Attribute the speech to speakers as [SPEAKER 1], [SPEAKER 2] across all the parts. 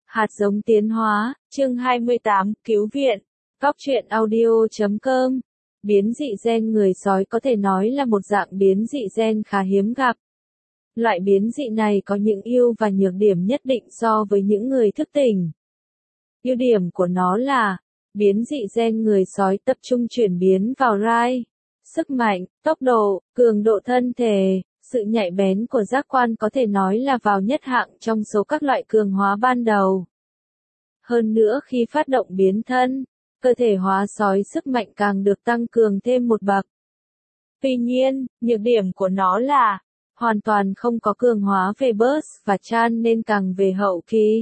[SPEAKER 1] Hạt giống tiến hóa, chương 28, cứu viện. Góc truyện audio.com. Biến dị gen người sói có thể nói là một dạng biến dị gen khá hiếm gặp. Loại biến dị này có những ưu và nhược điểm nhất định so với những người thức tỉnh. Ưu điểm của nó là, biến dị gen người sói tập trung chuyển biến vào rai, sức mạnh, tốc độ, cường độ thân thể, sự nhạy bén của giác quan có thể nói là vào nhất hạng trong số các loại cường hóa ban đầu. Hơn nữa khi phát động biến thân, cơ thể hóa sói sức mạnh càng được tăng cường thêm một bậc. Tuy nhiên, nhược điểm của nó là, hoàn toàn không có cường hóa về burst và chan nên càng về hậu kỳ.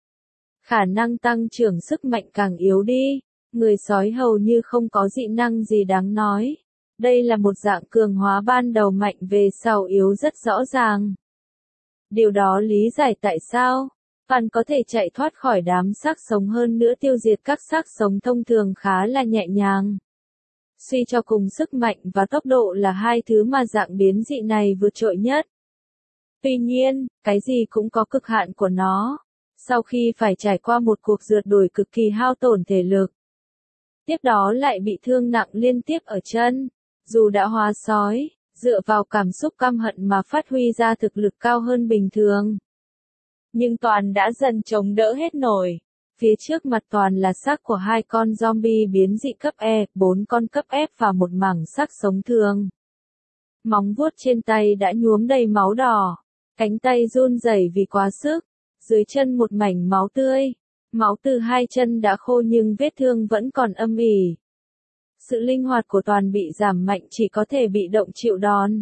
[SPEAKER 1] Khả năng tăng trưởng sức mạnh càng yếu đi, người sói hầu như không có dị năng gì đáng nói. Đây là một dạng cường hóa ban đầu mạnh về sau yếu rất rõ ràng. Điều đó lý giải tại sao Pan có thể chạy thoát khỏi đám xác sống hơn nữa tiêu diệt các xác sống thông thường khá là nhẹ nhàng. Suy cho cùng sức mạnh và tốc độ là hai thứ mà dạng biến dị này vượt trội nhất. Tuy nhiên, cái gì cũng có cực hạn của nó. Sau khi phải trải qua một cuộc rượt đuổi cực kỳ hao tổn thể lực, tiếp đó lại bị thương nặng liên tiếp ở chân, dù đã hóa sói, dựa vào cảm xúc căm hận mà phát huy ra thực lực cao hơn bình thường. Nhưng Toàn đã dần chống đỡ hết nổi. Phía trước mặt Toàn là xác của 2 con zombie biến dị cấp E, 4 con cấp F và một mảng xác sống thường. Móng vuốt trên tay đã nhuốm đầy máu đỏ, cánh tay run rẩy vì quá sức, dưới chân một mảnh máu tươi, máu từ 2 chân đã khô nhưng vết thương vẫn còn âm ỉ. Sự linh hoạt của Toàn bị giảm mạnh chỉ có thể bị động chịu đòn.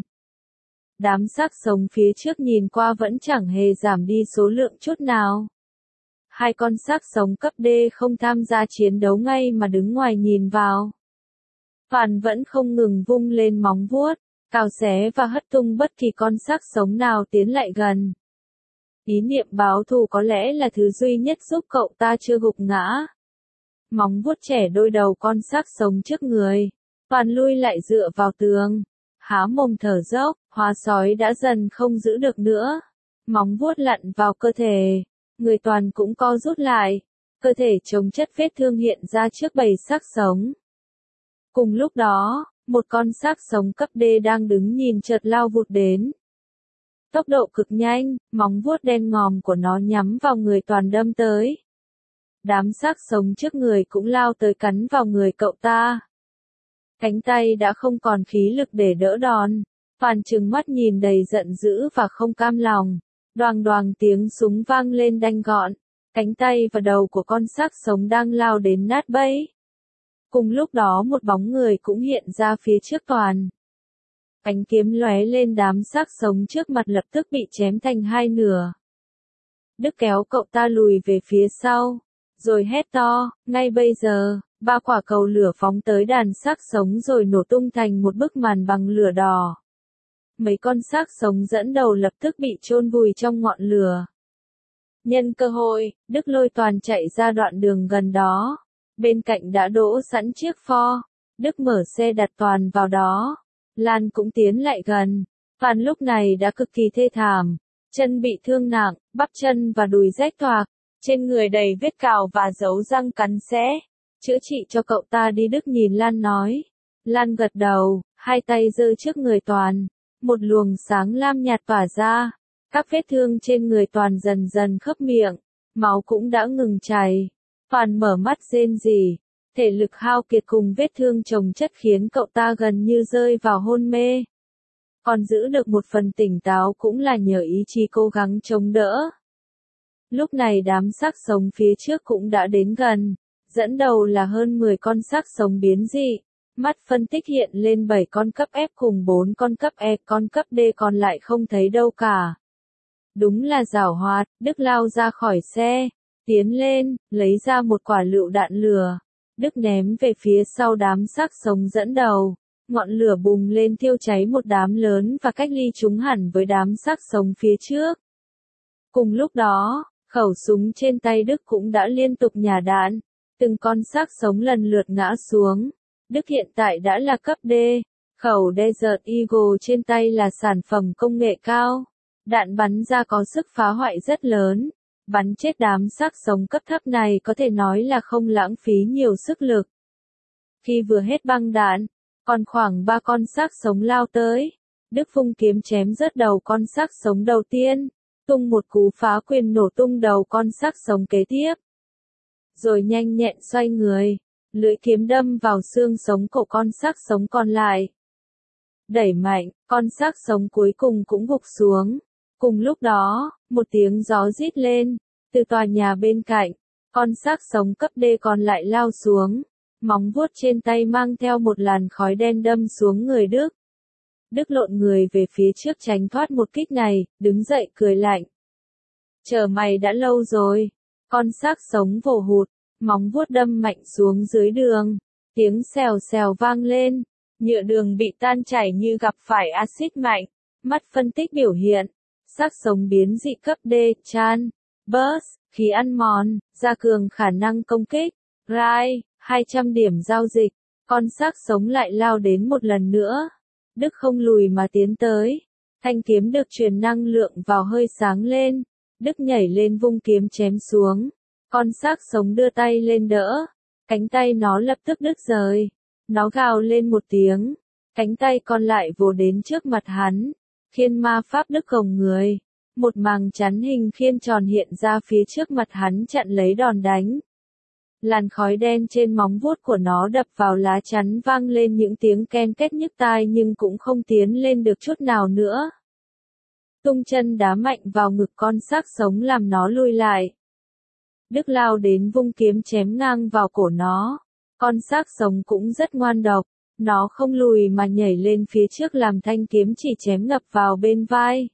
[SPEAKER 1] Đám xác sống phía trước nhìn qua vẫn chẳng hề giảm đi số lượng chút nào. 2 con xác sống cấp D không tham gia chiến đấu ngay mà đứng ngoài nhìn vào. Toàn vẫn không ngừng vung lên móng vuốt, cào xé và hất tung bất kỳ con xác sống nào tiến lại gần. Ý niệm báo thù có lẽ là thứ duy nhất giúp cậu ta chưa gục ngã. Móng vuốt chẻ đôi đầu con xác sống trước người. Toàn lui lại dựa vào tường, há mồm thở dốc, hóa sói đã dần không giữ được nữa. Móng vuốt lặn vào cơ thể, người Toàn cũng co rút lại, cơ thể chống chất vết thương hiện ra trước bầy xác sống. Cùng lúc đó, một con xác sống cấp D đang đứng nhìn chợt lao vụt đến. Tốc độ cực nhanh, móng vuốt đen ngòm của nó nhắm vào người Toàn đâm tới. Đám xác sống trước người cũng lao tới cắn vào người cậu ta. Cánh tay đã không còn khí lực để đỡ đòn. Toàn trừng mắt nhìn đầy giận dữ và không cam lòng. Đoàng đoàng tiếng súng vang lên đanh gọn. Cánh tay và đầu của con xác sống đang lao đến nát bấy. Cùng lúc đó một bóng người cũng hiện ra phía trước Toàn. Ánh kiếm lóe lên, đám xác sống trước mặt lập tức bị chém thành 2 nửa. Đức kéo cậu ta lùi về phía sau, rồi hét to, ngay bây giờ, 3 quả cầu lửa phóng tới đàn xác sống rồi nổ tung thành một bức màn bằng lửa đỏ. Mấy con xác sống dẫn đầu lập tức bị chôn vùi trong ngọn lửa. Nhân cơ hội, Đức lôi Toàn chạy ra đoạn đường gần đó. Bên cạnh đã đỗ sẵn chiếc Ford. Đức mở xe đặt Toàn vào đó. Lan cũng tiến lại gần. Toàn lúc này đã cực kỳ thê thảm. Chân bị thương nặng, bắp chân và đùi rách toạc. Trên người đầy vết cào và dấu răng cắn xé. Chữa trị cho cậu ta đi, Đức nhìn Lan nói. Lan gật đầu, hai tay giơ trước người Toàn. Một luồng sáng lam nhạt tỏa ra. Các vết thương trên người Toàn dần dần khớp miệng. Máu cũng đã ngừng chảy. Toàn mở mắt rên rỉ. Thể lực hao kiệt cùng vết thương chồng chất khiến cậu ta gần như rơi vào hôn mê. Còn giữ được một phần tỉnh táo cũng là nhờ ý chí cố gắng chống đỡ. Lúc này đám xác sống phía trước cũng đã đến gần. Dẫn đầu là hơn 10 con xác sống biến dị. Mắt phân tích hiện lên 7 con cấp F cùng 4 con cấp E, con cấp D còn lại không thấy đâu cả. Đúng là giảo hoạt, Đức lao ra khỏi xe, tiến lên, lấy ra một quả lựu đạn lửa. Đức ném về phía sau đám xác sống dẫn đầu. Ngọn lửa bùng lên thiêu cháy một đám lớn và cách ly chúng hẳn với đám xác sống phía trước. Cùng lúc đó, khẩu súng trên tay Đức cũng đã liên tục nhả đạn. Từng con xác sống lần lượt ngã xuống. Đức hiện tại đã là cấp D. Khẩu Desert Eagle trên tay là sản phẩm công nghệ cao. Đạn bắn ra có sức phá hoại rất lớn. Bắn chết đám xác sống cấp thấp này có thể nói là không lãng phí nhiều sức lực. Khi vừa hết băng đạn, còn khoảng 3 con xác sống lao tới. Đức vung kiếm chém rớt đầu con xác sống đầu tiên, tung một cú phá quyền nổ tung đầu con xác sống kế tiếp. Rồi nhanh nhẹn xoay người, lưỡi kiếm đâm vào xương sống cổ con xác sống còn lại. Đẩy mạnh, con xác sống cuối cùng cũng gục xuống. Cùng lúc đó, một tiếng gió rít lên, từ tòa nhà bên cạnh, con xác sống cấp D còn lại lao xuống, móng vuốt trên tay mang theo một làn khói đen đâm xuống người Đức. Đức lộn người về phía trước tránh thoát một kích này, đứng dậy cười lạnh. Chờ mày đã lâu rồi. Con xác sống vồ hụt, móng vuốt đâm mạnh xuống dưới đường. Tiếng xèo xèo vang lên, nhựa đường bị tan chảy như gặp phải axit mạnh. Mắt phân tích biểu hiện, xác sống biến dị cấp D, chan, burst, khí ăn mòn, gia cường khả năng công kích. Rai, 200 điểm giao dịch, con xác sống lại lao đến một lần nữa. Đức không lùi mà tiến tới. Thanh kiếm được truyền năng lượng vào hơi sáng lên. Đức nhảy lên vung kiếm chém xuống. Con xác sống đưa tay lên đỡ. Cánh tay nó lập tức đứt rời. Nó gào lên một tiếng. Cánh tay còn lại vồ đến trước mặt hắn. Khiên ma pháp Đức gồng người. Một màng chắn hình khiên tròn hiện ra phía trước mặt hắn chặn lấy đòn đánh. Làn khói đen trên móng vuốt của nó đập vào lá chắn vang lên những tiếng ken két nhức tai nhưng cũng không tiến lên được chút nào nữa. Tung chân đá mạnh vào ngực con xác sống làm nó lui lại. Đức lao đến vung kiếm chém ngang vào cổ nó. Con xác sống cũng rất ngoan độc. Nó không lùi mà nhảy lên phía trước làm thanh kiếm chỉ chém ngập vào bên vai.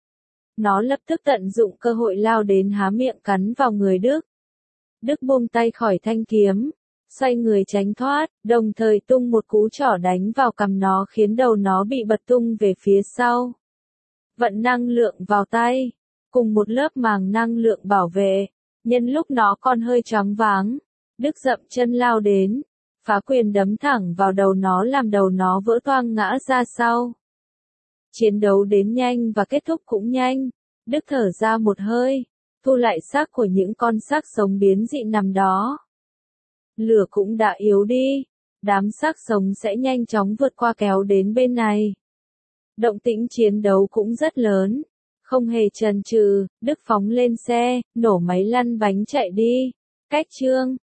[SPEAKER 1] Nó lập tức tận dụng cơ hội lao đến há miệng cắn vào người Đức. Đức buông tay khỏi thanh kiếm, xoay người tránh thoát, đồng thời tung một cú chỏ đánh vào cằm nó khiến đầu nó bị bật tung về phía sau. Vận năng lượng vào tay, cùng một lớp màng năng lượng bảo vệ, nhân lúc nó còn hơi choáng váng, Đức dậm chân lao đến, phá quyền đấm thẳng vào đầu nó làm đầu nó vỡ toang ngã ra sau. Chiến đấu đến nhanh và kết thúc cũng nhanh, Đức thở ra một hơi. Thu lại xác của những con xác sống biến dị nằm đó. Lửa cũng đã yếu đi, đám xác sống sẽ nhanh chóng vượt qua kéo đến bên này. Động tĩnh chiến đấu cũng rất lớn, không hề chần chừ, Đức phóng lên xe, nổ máy lăn bánh chạy đi. Cách chương